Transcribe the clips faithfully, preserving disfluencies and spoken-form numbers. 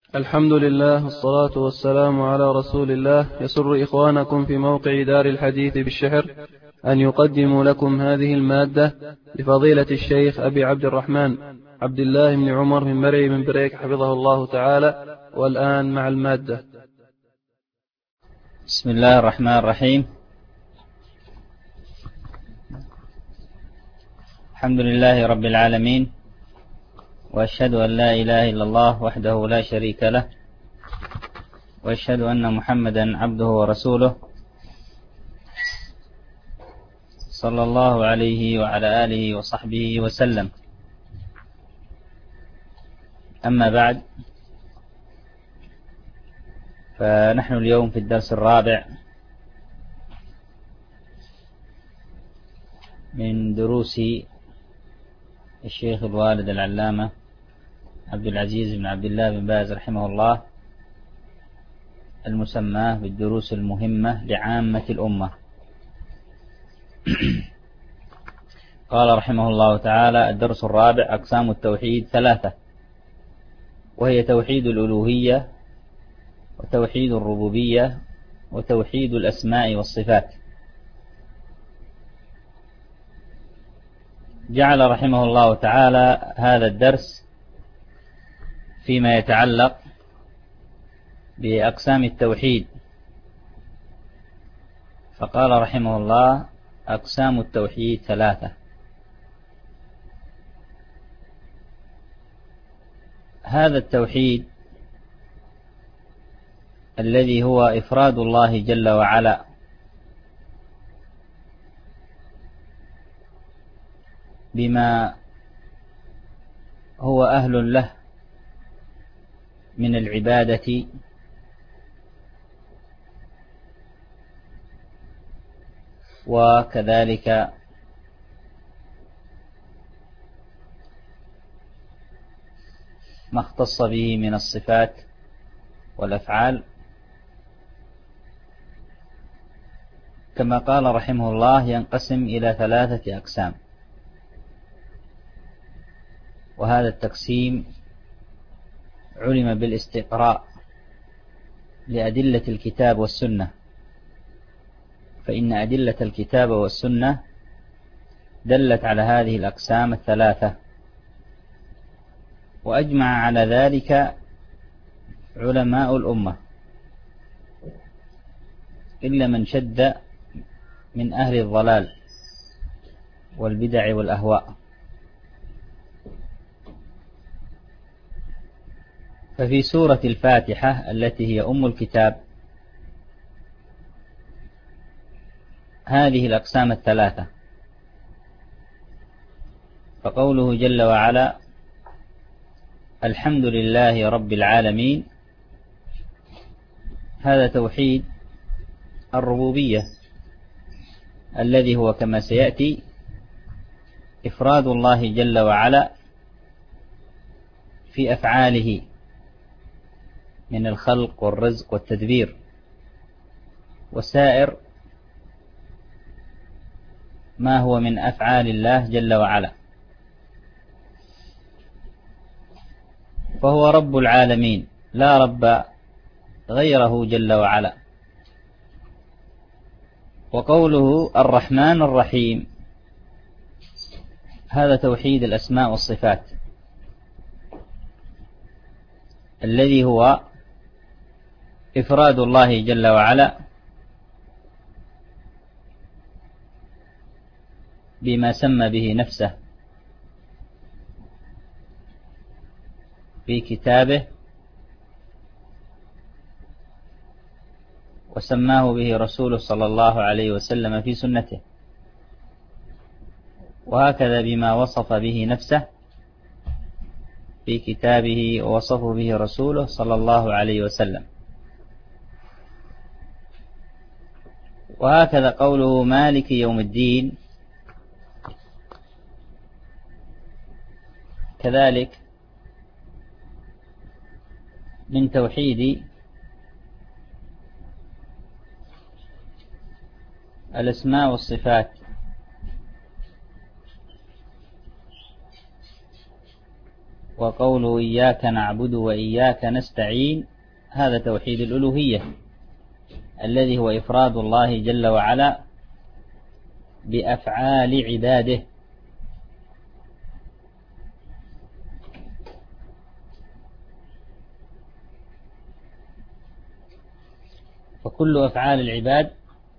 الحمد لله والصلاة والسلام على رسول الله. يسر إخوانكم في موقع دار الحديث بالشحر أن يقدموا لكم هذه المادة لفضيلة الشيخ أبي عبد الرحمن عبد الله بن عمر من مرعي من بريك حفظه الله تعالى. والآن مع المادة. بسم الله الرحمن الرحيم. الحمد لله رب العالمين، وأشهد أن لا إله إلا الله وحده لا شريك له، وأشهد أن محمدا عبده ورسوله صلى الله عليه وعلى آله وصحبه وسلم. أما بعد، فنحن اليوم في الدرس الرابع من دروس الشيخ الوالد العلامة عبد العزيز بن عبد الله بن باز رحمه الله، المسماه بالدروس المهمة لعامة الأمة. قال رحمه الله تعالى: الدرس الرابع: أقسام التوحيد ثلاثة، وهي توحيد الألوهية، وتوحيد الربوبية، وتوحيد الأسماء والصفات. جعل رحمه الله تعالى هذا الدرس فيما يتعلق بأقسام التوحيد، فقال رحمه الله: أقسام التوحيد ثلاثة. هذا التوحيد الذي هو إفراد الله جل وعلا بما هو أهل له من العبادة وكذلك ما اختص به من الصفات والأفعال، كما قال رحمه الله ينقسم إلى ثلاثة أقسام. وهذا التقسيم علم بالاستقراء لأدلة الكتاب والسنة، فإن أدلة الكتاب والسنة دلت على هذه الأقسام الثلاثة، وأجمع على ذلك علماء الأمة إلا من شد من أهل الضلال والبدع والأهواء. ففي سورة الفاتحة التي هي أم الكتاب هذه الأقسام الثلاثة، فقوله جل وعلا: الحمد لله رب العالمين، هذا توحيد الربوبية الذي هو كما سيأتي إفراد الله جل وعلا في أفعاله من الخلق والرزق والتدبير وسائر ما هو من أفعال الله جل وعلا، فهو رب العالمين لا رب غيره جل وعلا. وقوله الرحمن الرحيم هذا توحيد الأسماء والصفات الذي هو إفراد الله جل وعلا بما سمى به نفسه في كتابه وسماه به رسوله صلى الله عليه وسلم في سنته، وهكذا بما وصف به نفسه في كتابه ووصفه به رسوله صلى الله عليه وسلم. وهكذا قوله مالك يوم الدين كذلك من توحيد الأسماء والصفات، وقوله إياك نعبد وإياك نستعين هذا توحيد الألوهية الذي هو إفراد الله جل وعلا بأفعال عباده. فكل أفعال العباد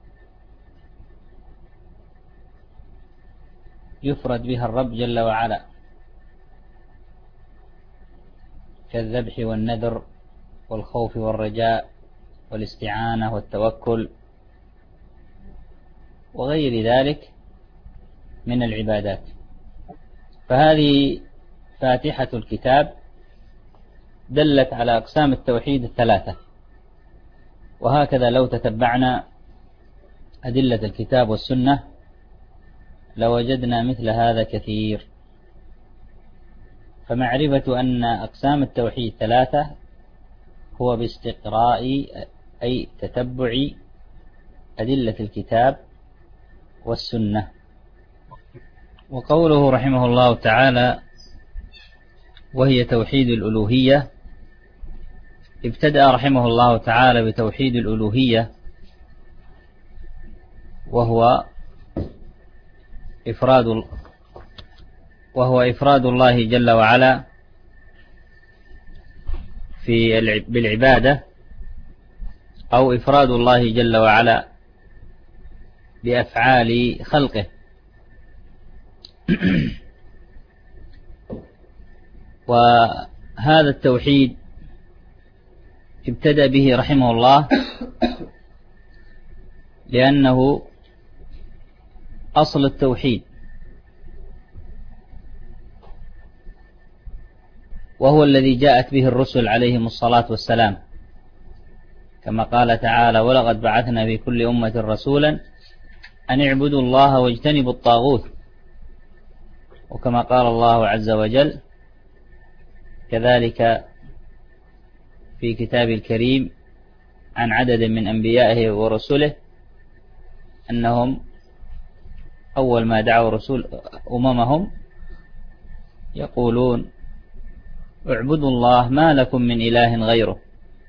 يفرد بها الرب جل وعلا كالذبح والنذر والخوف والرجاء والاستعانة والتوكل وغير ذلك من العبادات. فهذه فاتحة الكتاب دلت على أقسام التوحيد الثلاثة، وهكذا لو تتبعنا أدلة الكتاب والسنة لوجدنا مثل هذا كثير. فمعرفة أن أقسام التوحيد ثلاثة هو باستقراء أي تتبع أدلة الكتاب والسنة. وقوله رحمه الله تعالى وهي توحيد الألوهية، ابتدأ رحمه الله تعالى بتوحيد الألوهية وهو إفراد وهو إفراد الله جل وعلا في بالعبادة، أو إفراد الله جل وعلا بأفعال خلقه. وهذا التوحيد ابتدأ به رحمه الله لأنه أصل التوحيد، وهو الذي جاءت به الرسل عليهم الصلاة والسلام، كما قال تعالى ولقد بعثنا في كل أمة رسولا أن اعبدوا الله واجتنبوا الطاغوت، وكما قال الله عز وجل كذلك في كتاب الكريم عن عدد من أنبيائه ورسله أنهم أول ما دعوا رسول أممهم يقولون اعبدوا الله ما لكم من إله غيره.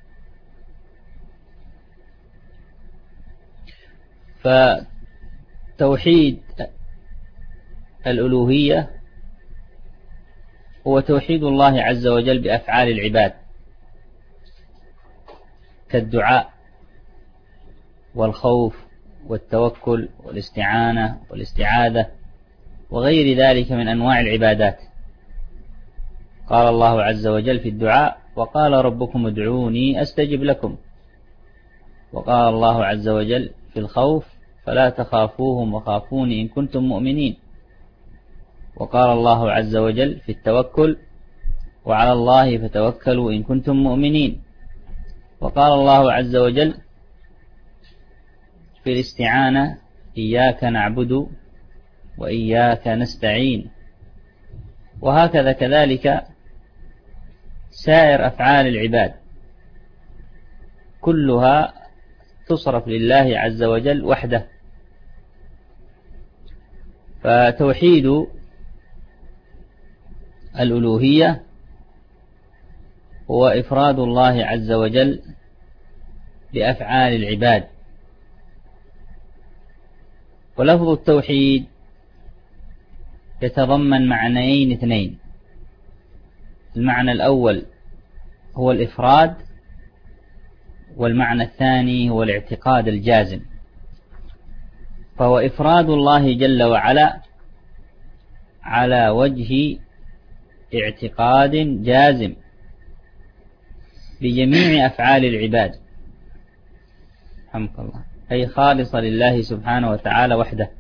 فتوحيد الألوهية هو توحيد الله عز وجل بأفعال العباد كالدعاء والخوف والتوكل والاستعانة والاستعاذة وغير ذلك من أنواع العبادات. قال الله عز وجل في الدعاء وقال ربكم ادعوني أستجب لكم، وقال الله عز وجل في الخوف فلا تخافوهم وخافوني إن كنتم مؤمنين، وقال الله عز وجل في التوكل وعلى الله فتوكلوا إن كنتم مؤمنين، وقال الله عز وجل في الاستعانة إياك نعبد وإياك نستعين. وهكذا كذلك سائر أفعال العباد كلها تصرف لله عز وجل وحده. فتوحيد الألوهية هو إفراد الله عز وجل بأفعال العباد. ولفظ التوحيد يتضمن معنيين اثنين، المعنى الأول هو الإفراد، والمعنى الثاني هو الاعتقاد الجازم. فهو إفراد الله جل وعلا على وجه اعتقاد جازم بجميع أفعال العباد، رحمك الله، أي خالصة لله سبحانه وتعالى وحده.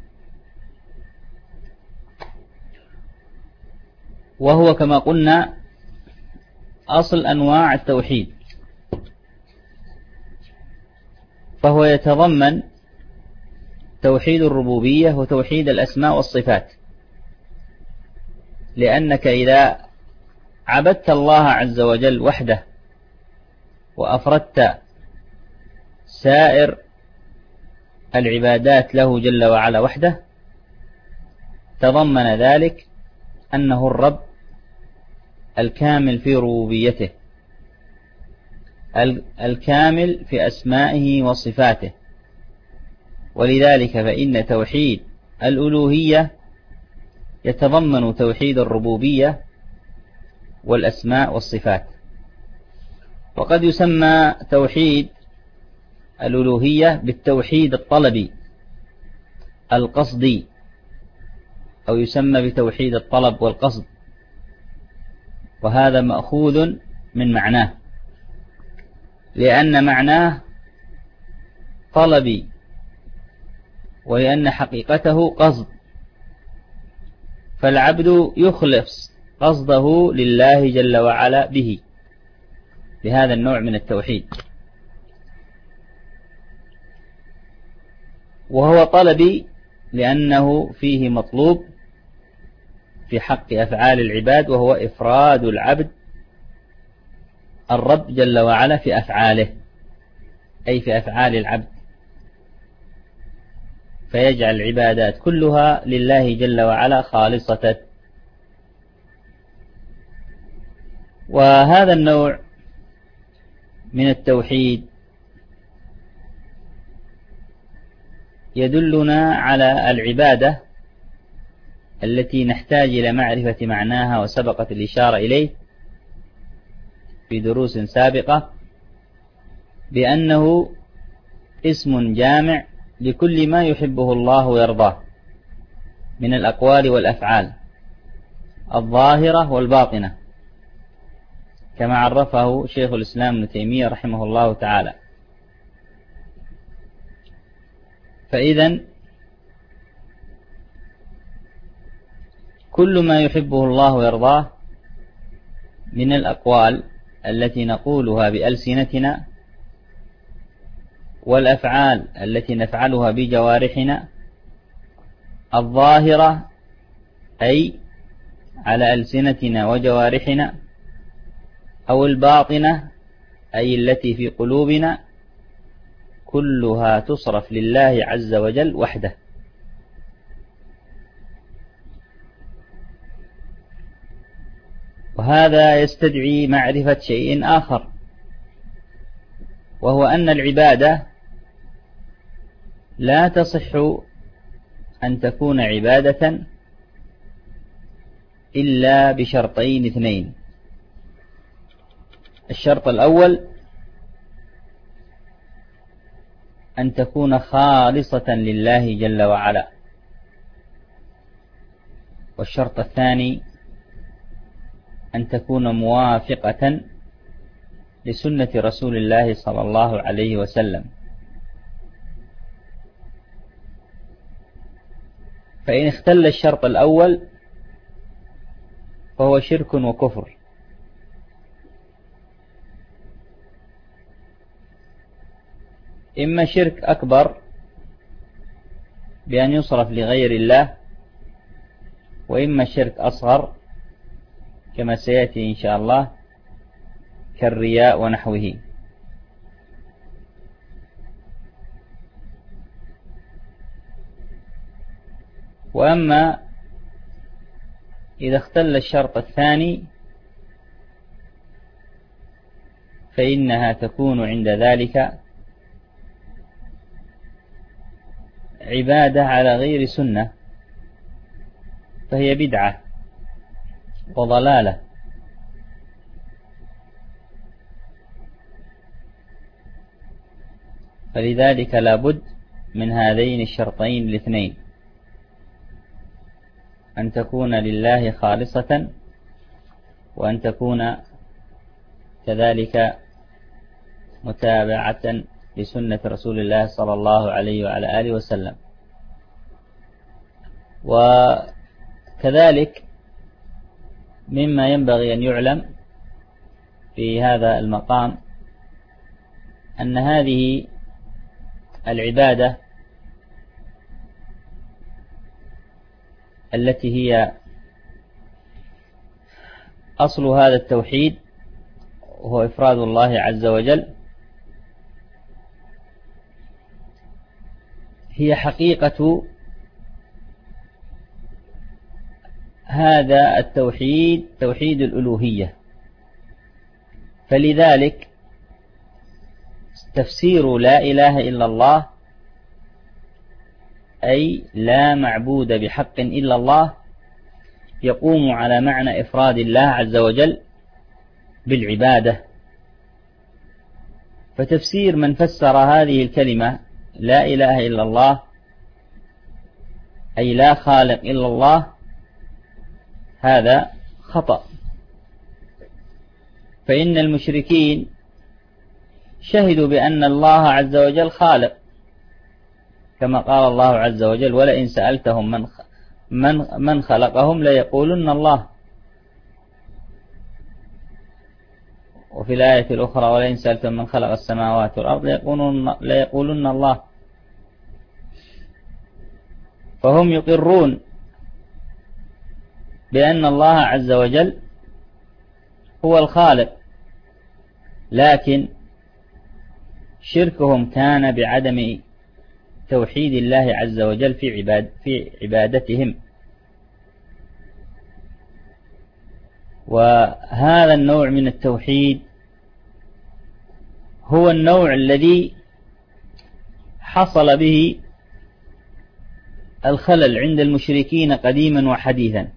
وهو كما قلنا أصل أنواع التوحيد، فهو يتضمن توحيد الربوبية وتوحيد الأسماء والصفات، لأنك إذا عبدت الله عز وجل وحده وأفردت سائر العبادات له جل وعلا وحده تضمن ذلك أنه الرب الكامل في ربوبيته، الكامل في أسمائه وصفاته. ولذلك فإن توحيد الألوهية يتضمن توحيد الربوبية والأسماء والصفات. وقد يسمى توحيد الألوهية بالتوحيد الطلبي القصدي، أو يسمى بتوحيد الطلب والقصد، وهذا مأخوذ من معناه، لأن معناه طلبي، ولأن حقيقته قصد، فالعبد يخلص قصده لله جل وعلا به، بهذا النوع من التوحيد. وهو طلبي لأنه فيه مطلوب في حق أفعال العباد، وهو إفراد العبد الرب جل وعلا في أفعاله، أي في أفعال العبد، فيجعل العبادات كلها لله جل وعلا خالصة. وهذا النوع من التوحيد يدلنا على العبادة التي نحتاج إلى معرفة معناها، وسبقت الإشارة إليه في دروس سابقة، بأنه اسم جامع لكل ما يحبه الله ويرضاه من الأقوال والأفعال الظاهرة والباطنة، كما عرفه شيخ الإسلام ابن تيمية رحمه الله تعالى. فإذا كل ما يحبه الله ويرضاه من الأقوال التي نقولها بألسنتنا، والأفعال التي نفعلها بجوارحنا الظاهرة، أي على ألسنتنا وجوارحنا، أو الباطنة أي التي في قلوبنا، كلها تصرف لله عز وجل وحده. وهذا يستدعي معرفة شيء آخر، وهو أن العبادة لا تصح أن تكون عبادة إلا بشرطين اثنين. الشرط الأول أن تكون خالصة لله جل وعلا، والشرط الثاني أن تكون موافقة لسنة رسول الله صلى الله عليه وسلم. فإن اختل الشرط الأول فهو شرك وكفر، إما شرك أكبر بأن يصرف لغير الله، وإما شرك أصغر كما سيأتي إن شاء الله كالرياء ونحوه. وأما إذا اختل الشرط الثاني فإنها تكون عند ذلك عبادة على غير سنة، فهي بدعة وضلالة. فلذلك لا بد من هذين الشرطين الاثنين، أن تكون لله خالصة، وأن تكون كذلك متابعة لسنة رسول الله صلى الله عليه وعلى آله وسلم. وكذلك مما ينبغي أن يعلم في هذا المقام أن هذه العبادة التي هي أصل هذا التوحيد، وهو إفراد الله عز وجل، هي حقيقة هذا التوحيد توحيد الألوهية. فلذلك تفسير لا إله إلا الله أي لا معبود بحق إلا الله يقوم على معنى إفراد الله عز وجل بالعبادة. فتفسير من فسر هذه الكلمة لا إله إلا الله أي لا خالق إلا الله هذا خطأ. فإن المشركين شهدوا بأن الله عز وجل خالق، كما قال الله عز وجل ولئن سألتهم من من من خلقهم ليقولن الله. وفي الآية الأخرى ولئن سألتهم من خلق السماوات والأرض ليقولن, ليقولن الله. فهم يقرون بأن الله عز وجل هو الخالق، لكن شركهم كان بعدم توحيد الله عز وجل في عباد في عبادتهم. وهذا النوع من التوحيد هو النوع الذي حصل به الخلل عند المشركين قديما وحديثا.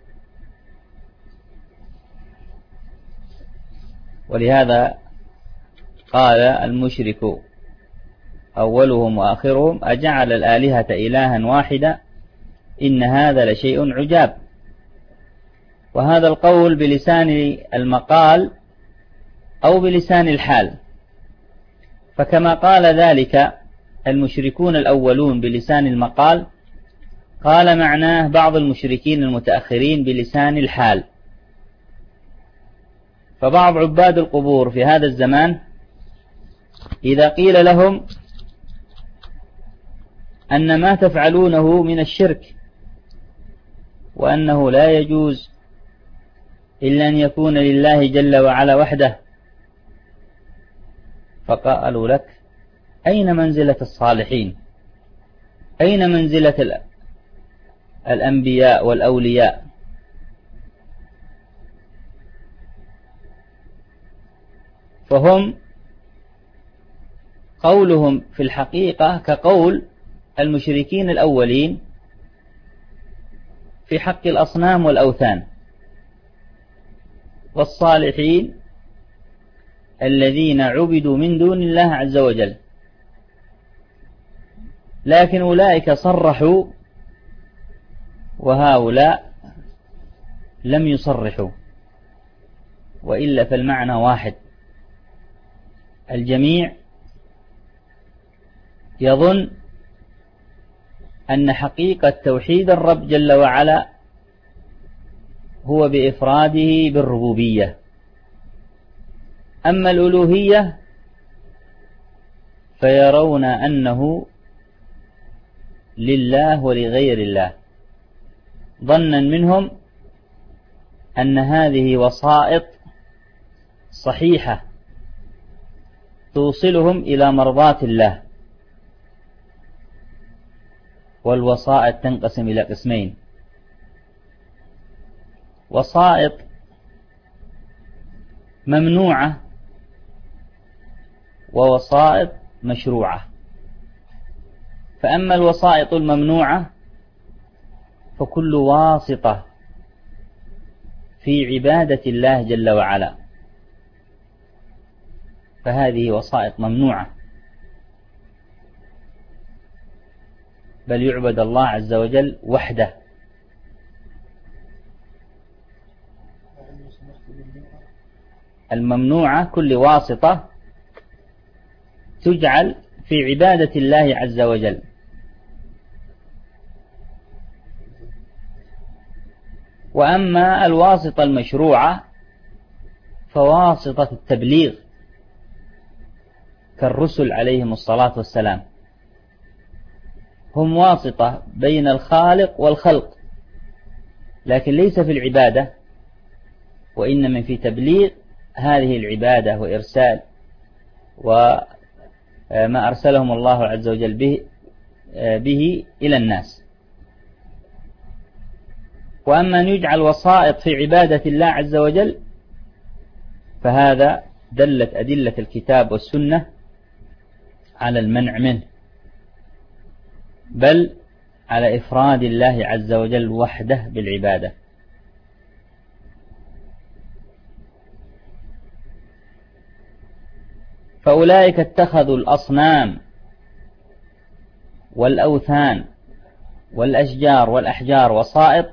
ولهذا قال المشرك أولهم وآخرهم أجعل الآلهة إلها واحدا إن هذا لشيء عجاب. وهذا القول بلسان المقال أو بلسان الحال. فكما قال ذلك المشركون الأولون بلسان المقال، قال معناه بعض المشركين المتأخرين بلسان الحال. فبعض عباد القبور في هذا الزمان إذا قيل لهم أن ما تفعلونه من الشرك وأنه لا يجوز إلا أن يكون لله جل وعلا وحده، فقالوا لك أين منزلة الصالحين؟ أين منزلة الأنبياء والأولياء؟ فهم قولهم في الحقيقة كقول المشركين الأولين في حق الأصنام والأوثان، والصالحين الذين عبدوا من دون الله عز وجل. لكن أولئك صرحوا وهؤلاء لم يصرحوا، وإلا فالمعنى واحد. الجميع يظن أن حقيقة توحيد الرب جل وعلا هو بإفراده بالربوبية. أما الألوهية فيرون أنه لله ولغير الله، ظنا منهم أن هذه وسائط صحيحة توصلهم إلى مرضاة الله. والوسائط تنقسم إلى قسمين: وسائط ممنوعة ووسائط مشروعة. فأما الوسائط الممنوعة فكل واسطة في عبادة الله جل وعلا، فهذه وسائط ممنوعة، بل يعبد الله عز وجل وحده. الممنوعة كل واسطة تجعل في عبادة الله عز وجل. وأما الواسطة المشروعة فواسطة التبليغ كالرسل عليهم الصلاة والسلام، هم واسطة بين الخالق والخلق، لكن ليس في العبادة، وإنما في تبليغ هذه العبادة وإرسال وما أرسلهم الله عز وجل به, به إلى الناس. وأما أن يجعل وسائط في عبادة الله عز وجل فهذا دلت أدلة الكتاب والسنة على المنع منه، بل على إفراد الله عز وجل وحده بالعبادة. فأولئك اتخذوا الأصنام والأوثان والأشجار والأحجار وسائط،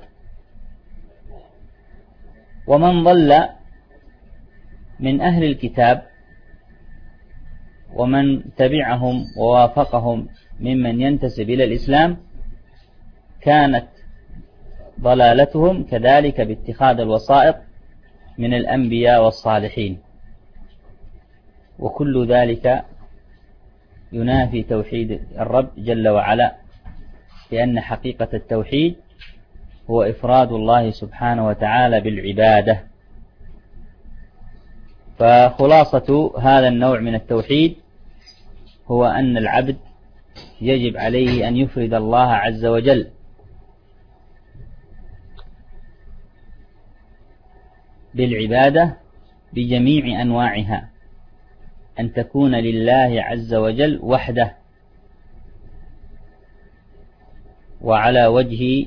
ومن ضل من أهل الكتاب ومن تبعهم ووافقهم ممن ينتسب إلى الإسلام كانت ضلالتهم كذلك باتخاذ الوسائط من الأنبياء والصالحين، وكل ذلك ينافي توحيد الرب جل وعلا، لأن حقيقة التوحيد هو إفراد الله سبحانه وتعالى بالعبادة. فخلاصة هذا النوع من التوحيد هو أن العبد يجب عليه أن يفرد الله عز وجل بالعبادة بجميع أنواعها، أن تكون لله عز وجل وحده وعلى وجه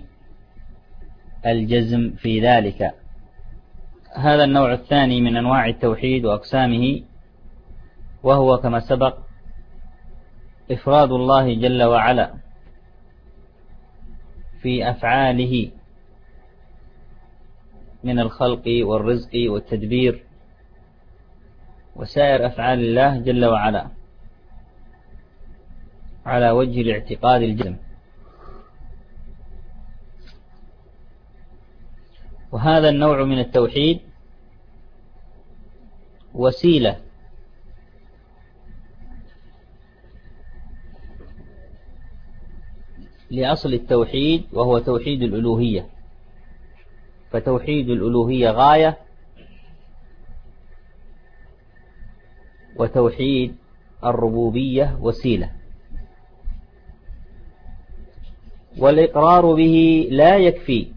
الجزم في ذلك. هذا النوع الثاني من أنواع التوحيد وأقسامه، وهو كما سبق إفراد الله جل وعلا في أفعاله من الخلق والرزق والتدبير وسائر أفعال الله جل وعلا على وجه الاعتقاد الجزم. وهذا النوع من التوحيد وسيلة لأصل التوحيد، وهو توحيد الألوهية. فتوحيد الألوهية غاية، وتوحيد الربوبية وسيلة. والإقرار به لا يكفي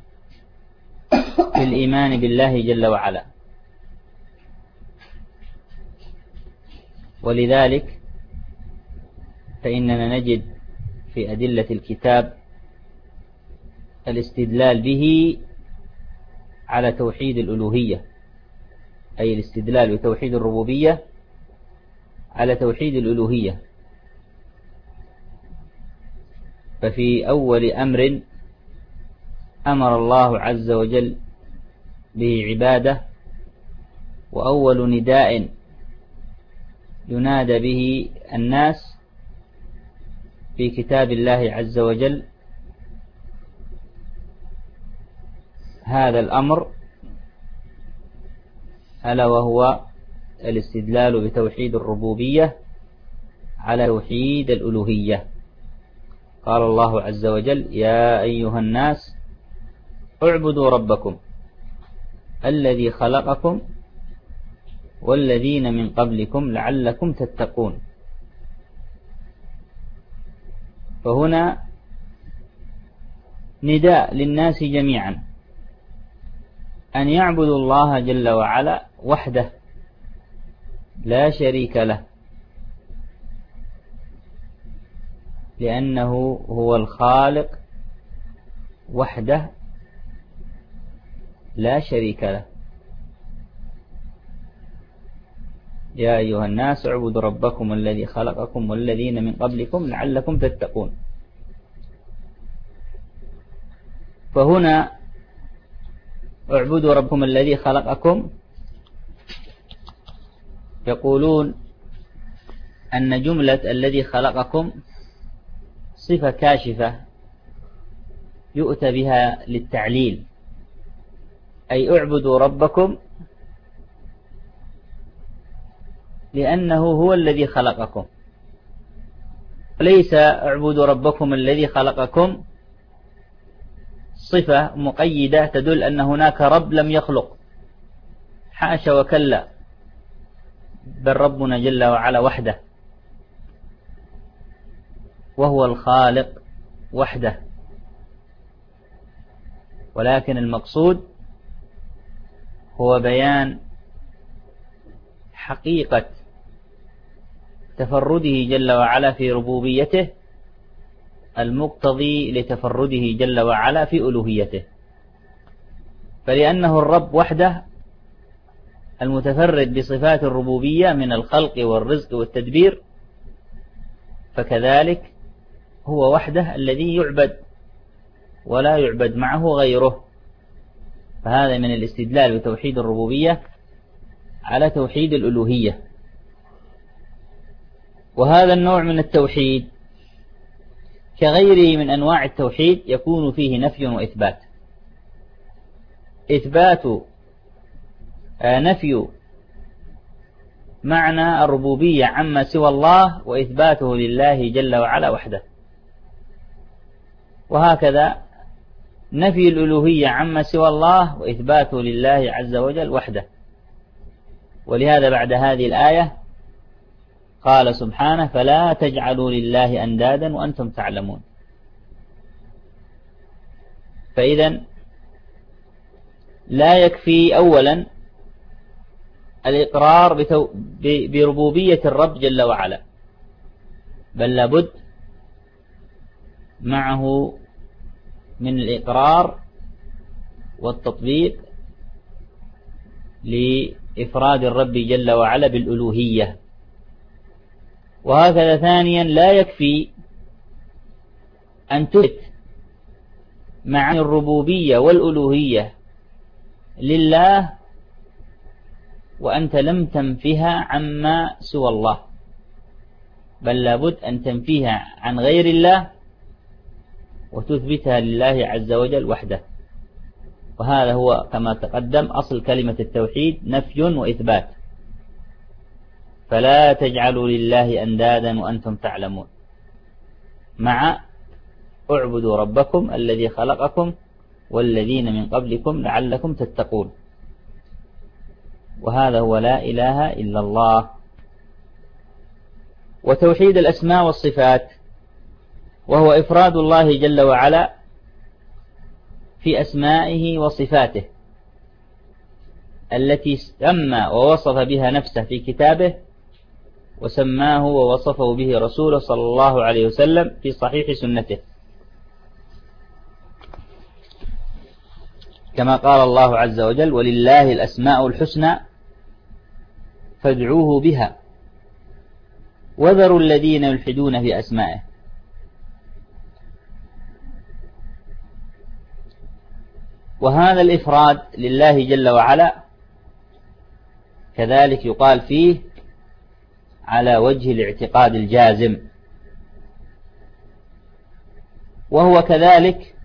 في الإيمان بالله جل وعلا، ولذلك فإننا نجد في أدلة الكتاب الاستدلال به على توحيد الألوهية، أي الاستدلال بتوحيد الربوبية على توحيد الألوهية. ففي أول أمر أمر الله عز وجل به عباده، وأول نداء ينادى به الناس في كتاب الله عز وجل هذا الأمر، ألا وهو الاستدلال بتوحيد الربوبية على توحيد الألوهية. قال الله عز وجل: يا أيها الناس اعبدوا ربكم الذي خلقكم والذين من قبلكم لعلكم تتقون. فهنا نداء للناس جميعا أن يعبدوا الله جل وعلا وحده لا شريك له، لأنه هو الخالق وحده لا شريك له. يا أيها الناس اعبدوا ربكم الذي خلقكم والذين من قبلكم لعلكم تتقون. فهنا اعبدوا ربكم الذي خلقكم، يقولون أن جملة الذي خلقكم صفة كاشفة يؤتى بها للتعليل، أي اعبدوا ربكم لأنه هو الذي خلقكم، ليس اعبدوا ربكم الذي خلقكم صفة مقيدة تدل أن هناك رب لم يخلق، حاشا وكلا، بل ربنا جل وعلا وحده وهو الخالق وحده. ولكن المقصود هو بيان حقيقة تفرده جل وعلا في ربوبيته المقتضي لتفرده جل وعلا في ألوهيته. فلأنه الرب وحده المتفرد بصفات الربوبية من الخلق والرزق والتدبير، فكذلك هو وحده الذي يعبد ولا يعبد معه غيره. فهذا من الاستدلال بتوحيد الربوبية على توحيد الألوهية. وهذا النوع من التوحيد كغيره من أنواع التوحيد يكون فيه نفي وإثبات. إثبات نفي معنى الربوبية عما سوى الله، وإثباته لله جل وعلا وحده. وهكذا نفي الألوهية عما سوى الله وإثباته لله عز وجل وحده. ولهذا بعد هذه الآية قال سبحانه: فلا تجعلوا لله أندادا وأنتم تعلمون. فإذا لا يكفي أولا الإقرار بتو... ب... بربوبية الرب جل وعلا، بل لابد معه من الإقرار والتطبيق لإفراد الرب جل وعلا بالألوهية. وهكذا ثانيا لا يكفي أن تثبت معاني الربوبية والألوهية لله وأنت لم تنفها عما سوى الله، بل لابد أن تنفيها عن غير الله وتثبتها لله عز وجل وحده. وهذا هو كما تقدم أصل كلمة التوحيد: نفي وإثبات. فلا تجعلوا لله أندادا وأنتم تعلمون، مع اعبدوا ربكم الذي خلقكم والذين من قبلكم لعلكم تتقون. وهذا هو لا إله إلا الله. وتوحيد الأسماء والصفات وهو إفراد الله جل وعلا في أسمائه وصفاته التي سمى ووصف بها نفسه في كتابه، وسماه ووصفه به رسوله صلى الله عليه وسلم في صحيح سنته، كما قال الله عز وجل: ولله الأسماء الحسنى فادعوه بها وذروا الذين يلحدون في أسمائه. وهذا الإفراد لله جل وعلا كذلك يقال فيه على وجه الاعتقاد الجازم، وهو كذلك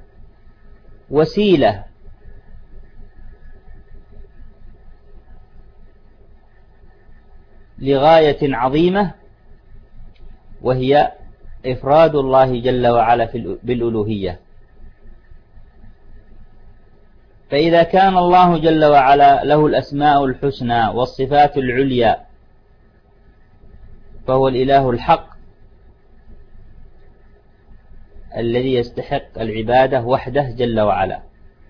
وسيلة لغاية عظيمة، وهي إفراد الله جل وعلا بالألوهية. فإذا كان الله جل وعلا له الأسماء الحسنى والصفات العليا فهو الإله الحق الذي يستحق العبادة وحده جل وعلا.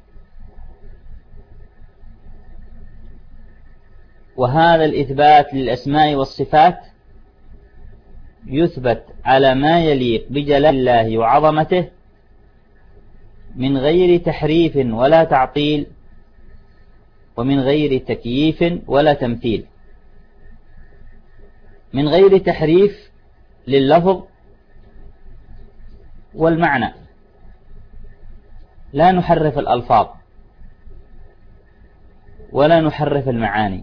وهذا الإثبات للأسماء والصفات يثبت على ما يليق بجلال الله وعظمته من غير تحريف ولا تعطيل، ومن غير تكييف ولا تمثيل. من غير تحريف لللفظ والمعنى، لا نحرف الألفاظ ولا نحرف المعاني.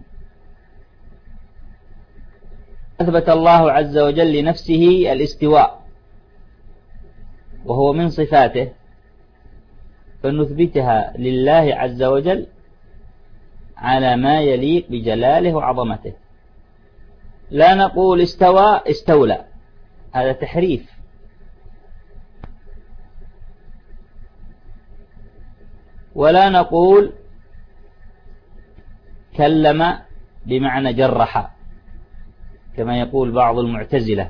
أثبت الله عز وجل لنفسه الاستواء وهو من صفاته، فنثبتها لله عز وجل على ما يليق بجلاله وعظمته. لا نقول استوى استولى، هذا تحريف. ولا نقول كلم بمعنى جرح كما يقول بعض المعتزلة،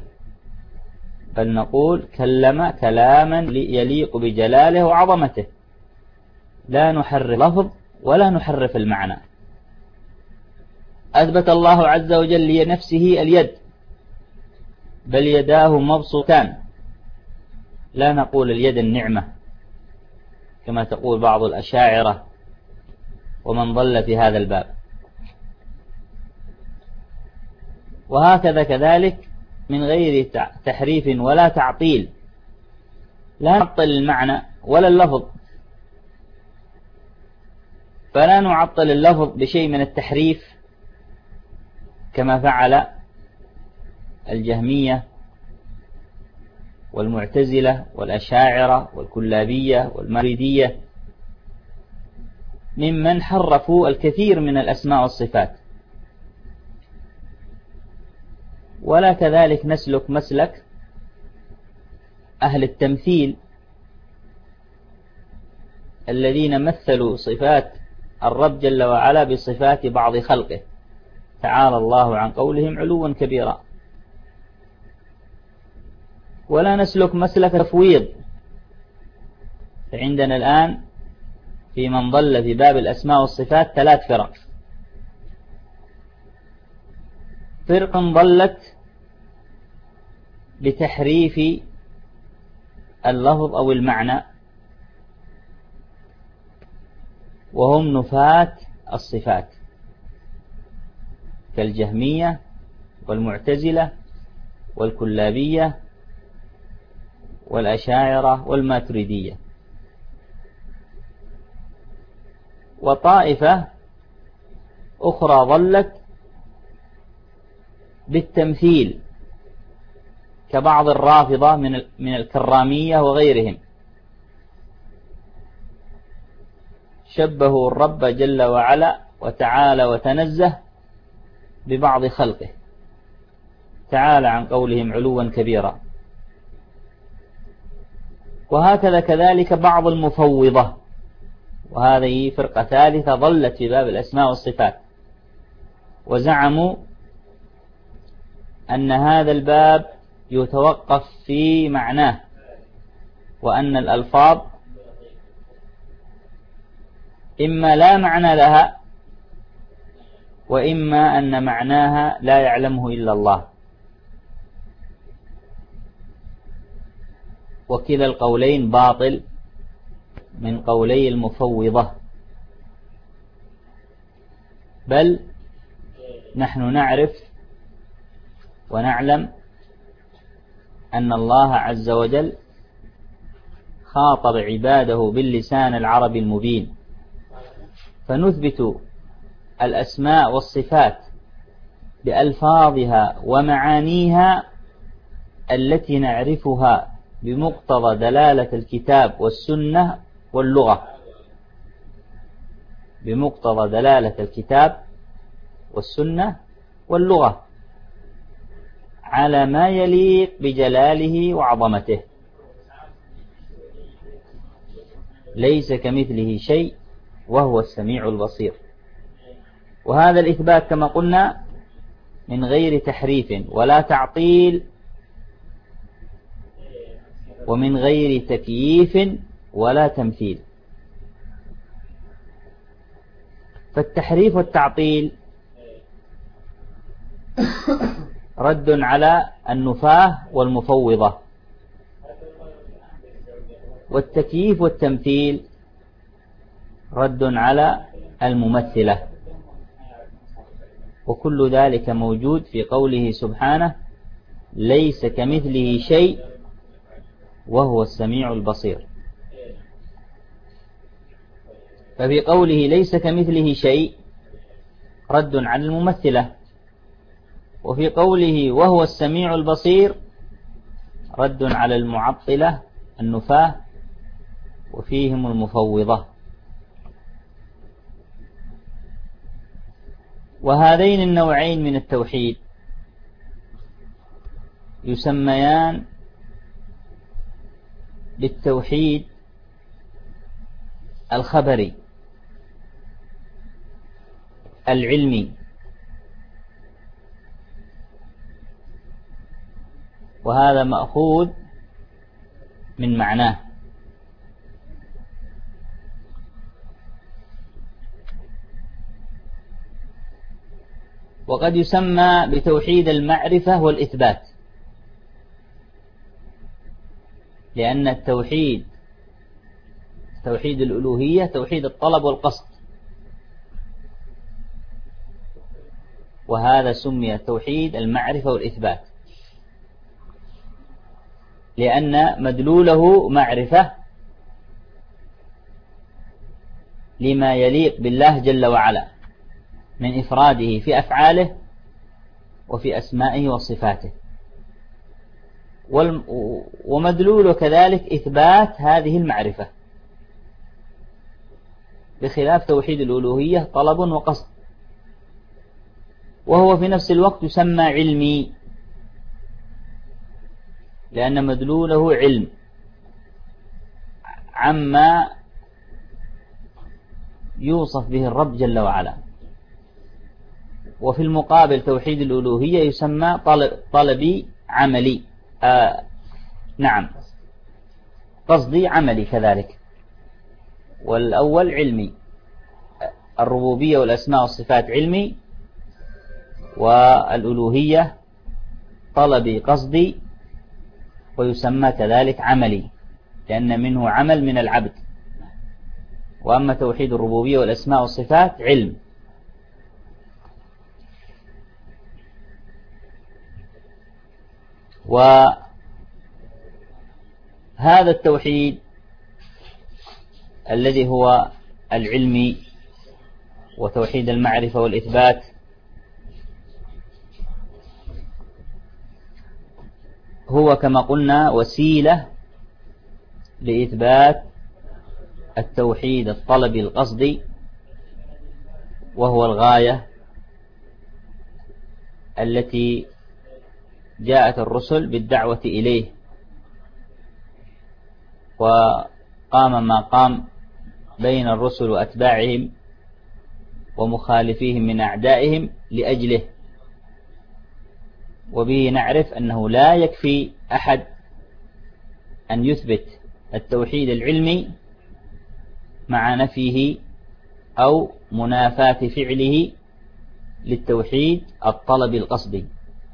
بل نقول كلم كلاما يليق بجلاله وعظمته. لا نحرف اللفظ ولا نحرف المعنى. أثبت الله عز وجل لنفسه اليد، بل يداه مبسوطتان، لا نقول اليد النعمة كما تقول بعض الأشاعرة ومن ضل في هذا الباب. وهكذا كذلك من غير تحريف ولا تعطيل، لا نعطل المعنى ولا اللفظ، فلا نعطل اللفظ بشيء من التحريف كما فعل الجهمية والمعتزلة والأشاعرة والكلابية والماتريدية ممن حرفوا الكثير من الأسماء والصفات. ولا كذلك نسلك مسلك أهل التمثيل الذين مثلوا صفات الرب جل وعلا بصفات بعض خلقه، تعالى الله عن قولهم علوا كبيرا. ولا نسلك مسلك تفويض، فعندنا الآن في من ضل في باب الأسماء والصفات ثلاث فرق. فرق ضلت بتحريف اللفظ أو المعنى، وهم نفاة الصفات كالجهمية والمعتزلة والكلابية والأشاعرة والماتريدية. وطائفة أخرى ضلت بالتمثيل كبعض الرافضة من من الكرامية وغيرهم، شبهوا الرب جل وعلا وتعالى وتنزه ببعض خلقه، تعالى عن قولهم علوا كبيرا. وهكذا كذلك بعض المفوضة، وهذه فرقة ثالثة ضلت في باب الأسماء والصفات، وزعموا أن هذا الباب يتوقف في معناه، وأن الألفاظ إما لا معنى لها وإما أن معناها لا يعلمه إلا الله. وكلا القولين باطل من قولي المفوضة، بل نحن نعرف ونعلم أن الله عز وجل خاطب عباده باللسان العربي المبين، فنثبت الأسماء والصفات بألفاظها ومعانيها التي نعرفها بمقتضى دلالة الكتاب والسنة واللغة، بمقتضى دلالة الكتاب والسنة واللغة على ما يليق بجلاله وعظمته. ليس كمثله شيء وهو السميع البصير. وهذا الإثبات كما قلنا من غير تحريف ولا تعطيل، ومن غير تكييف ولا تمثيل. فالتحريف والتعطيل رد على النفاة والمفوضة، والتكييف والتمثيل رد على الممثلة. وكل ذلك موجود في قوله سبحانه ليس كمثله شيء وهو السميع البصير. ففي قوله ليس كمثله شيء رد على الممثلة، وفي قوله وهو السميع البصير رد على المعطلة النفاة وفيهم المفوضة. وهذين النوعين من التوحيد يسميان بالتوحيد الخبري العلمي، وهذا مأخوذ من معناه. وقد يسمى بتوحيد المعرفة والإثبات، لأن التوحيد توحيد الألوهية توحيد الطلب والقصد، وهذا سمي توحيد المعرفة والإثبات لأن مدلوله معرفة لما يليق بالله جل وعلا من إفراده في أفعاله وفي أسمائه وصفاته، ومدلوله كذلك إثبات هذه المعرفة، بخلاف توحيد الألوهية طلب وقصد، وهو في نفس الوقت يسمى علمي لأن مدلوله علم عما يوصف به الرب جل وعلا. وفي المقابل توحيد الألوهية يسمى طلب طلبي عملي، آه نعم قصدي عملي كذلك، والأول علمي، الربوبية والأسماء والصفات علمي، والألوهية طلبي قصدي، ويسمى كذلك عملي لأن منه عمل من العبد. وأما توحيد الربوبية والأسماء والصفات علم. وهذا التوحيد الذي هو العلمي وتوحيد المعرفة والإثبات هو كما قلنا وسيلة لإثبات التوحيد الطلبي القصدي، وهو الغاية التي جاءت الرسل بالدعوة إليه، وقام ما قام بين الرسل وأتباعهم ومخالفيهم من أعدائهم لأجله. وبه نعرف أنه لا يكفي أحد أن يثبت التوحيد العلمي مع نفيه أو منافاة فعله للتوحيد الطلب القصدي.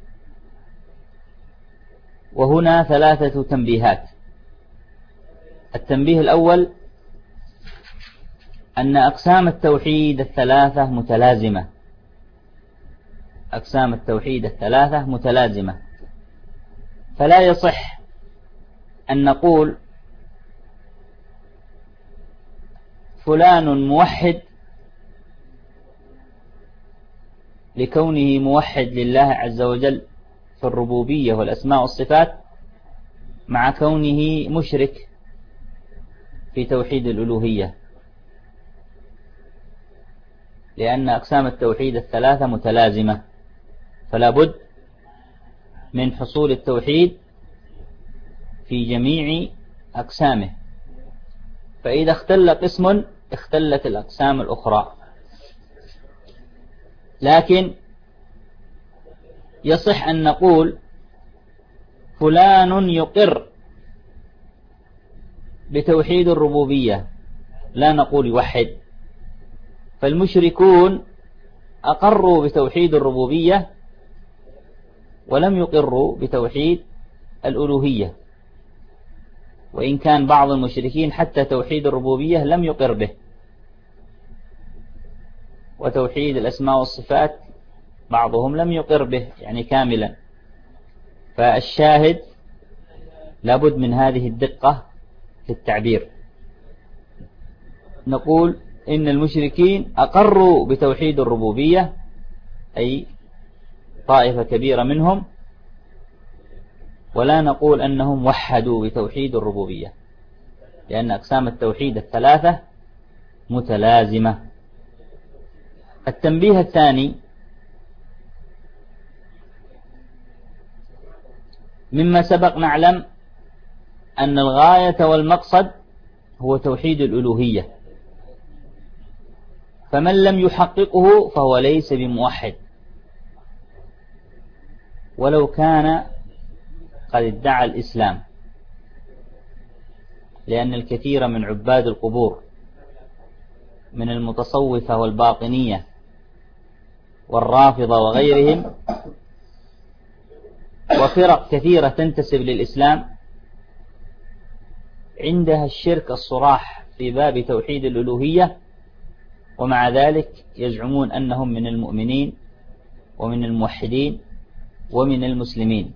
وهنا ثلاثة تنبيهات. التنبيه الأول أن أقسام التوحيد الثلاثة متلازمة، أقسام التوحيد الثلاثة متلازمة، فلا يصح أن نقول فلان موحد لكونه موحد لله عز وجل في الربوبية والأسماء والصفات مع كونه مشرك في توحيد الألوهية، لأن أقسام التوحيد الثلاثة متلازمة، فلا بد من حصول التوحيد في جميع أقسامه، فإذا اختل قسم اختلت الأقسام الأخرى. لكن يصح أن نقول فلان يقر بتوحيد الربوبية، لا نقول يوحد، فالمشركون أقروا بتوحيد الربوبية ولم يقروا بتوحيد الألوهية، وإن كان بعض المشركين حتى توحيد الربوبية لم يقر به، وتوحيد الأسماء والصفات بعضهم لم يقر به يعني كاملا. فالشاهد لابد من هذه الدقة في التعبير، نقول إن المشركين أقروا بتوحيد الربوبية أي طائفة كبيرة منهم، ولا نقول أنهم وحدوا بتوحيد الربوبية، لأن أقسام التوحيد الثلاثة متلازمة. التنبيه الثاني مما سبق نعلم أن الغاية والمقصد هو توحيد الألوهية، فمن لم يحققه فهو ليس بموحد ولو كان قد ادعى الإسلام، لأن الكثير من عباد القبور من المتصوفة والباطنية والرافضة وغيرهم وفرق كثيرة تنتسب للإسلام عندها الشرك الصراح في باب توحيد الألوهية، ومع ذلك يزعمون أنهم من المؤمنين ومن الموحدين ومن المسلمين،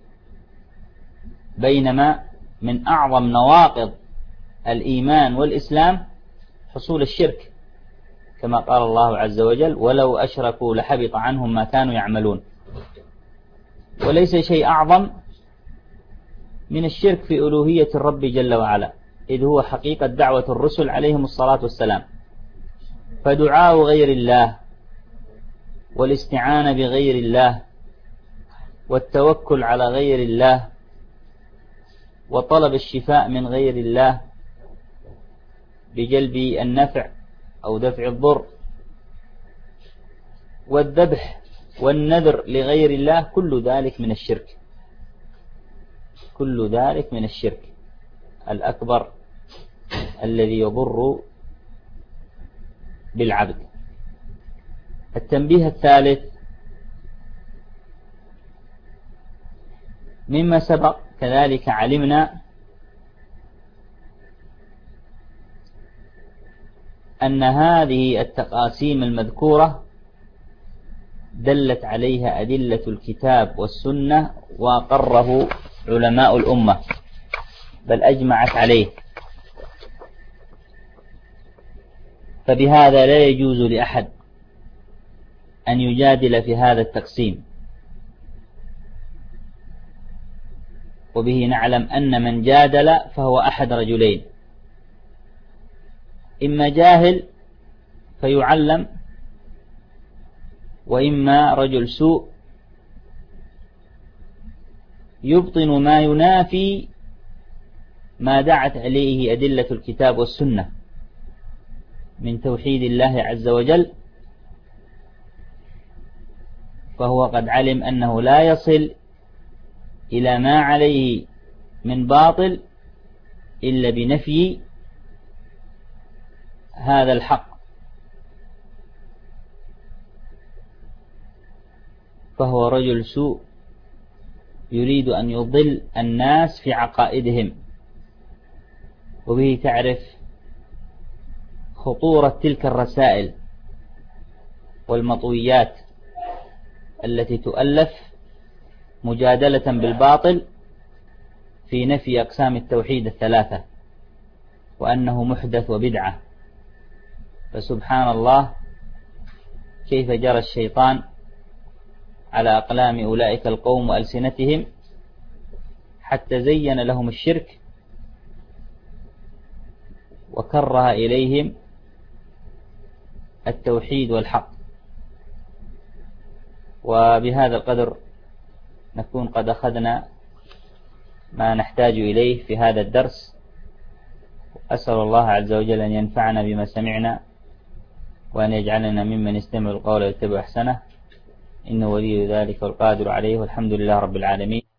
بينما من أعظم نواقض الإيمان والإسلام حصول الشرك، كما قال الله عز وجل: ولو أشركوا لحبط عنهم ما كانوا يعملون. وليس شيء أعظم من الشرك في ألوهية الرب جل وعلا، إذ هو حقيقة دعوة الرسل عليهم الصلاة والسلام. فدعاء غير الله والاستعانة بغير الله والتوكل على غير الله وطلب الشفاء من غير الله بجلب النفع أو دفع الضر والذبح والنذر لغير الله، كل ذلك من الشرك، كل ذلك من الشرك الأكبر الذي يضر بالعبد. التنبيه الثالث مما سبق كذلك علمنا أن هذه التقاسيم المذكورة دلت عليها أدلة الكتاب والسنة وأقره علماء الأمة، بل أجمعت عليه. فبهذا لا يجوز لأحد أن يجادل في هذا التقسيم، وبه نعلم أن من جادل فهو أحد رجلين: إما جاهل فيعلم، وإما رجل سوء يبطن ما ينافي ما دعت عليه أدلة الكتاب والسنة من توحيد الله عز وجل، فهو قد علم أنه لا يصل إلى ما عليه من باطل إلا بنفي هذا الحق، فهو رجل سوء يريد أن يضل الناس في عقائدهم. وبه تعرف خطورة تلك الرسائل والمطويات التي تؤلف مجادلة بالباطل في نفي أقسام التوحيد الثلاثة، وأنه محدث وبدعة. فسبحان الله كيف جرى الشيطان على أقلام أولئك القوم وألسنتهم حتى زين لهم الشرك وكره إليهم التوحيد والحق. وبهذا القدر نكون قد أخذنا ما نحتاج إليه في هذا الدرس. أسأل الله عز وجل أن ينفعنا بما سمعنا، وأن يجعلنا ممن يستمع القول ويتبع أحسنه، إنه ولي ذلك والقادر عليه، والحمد لله رب العالمين.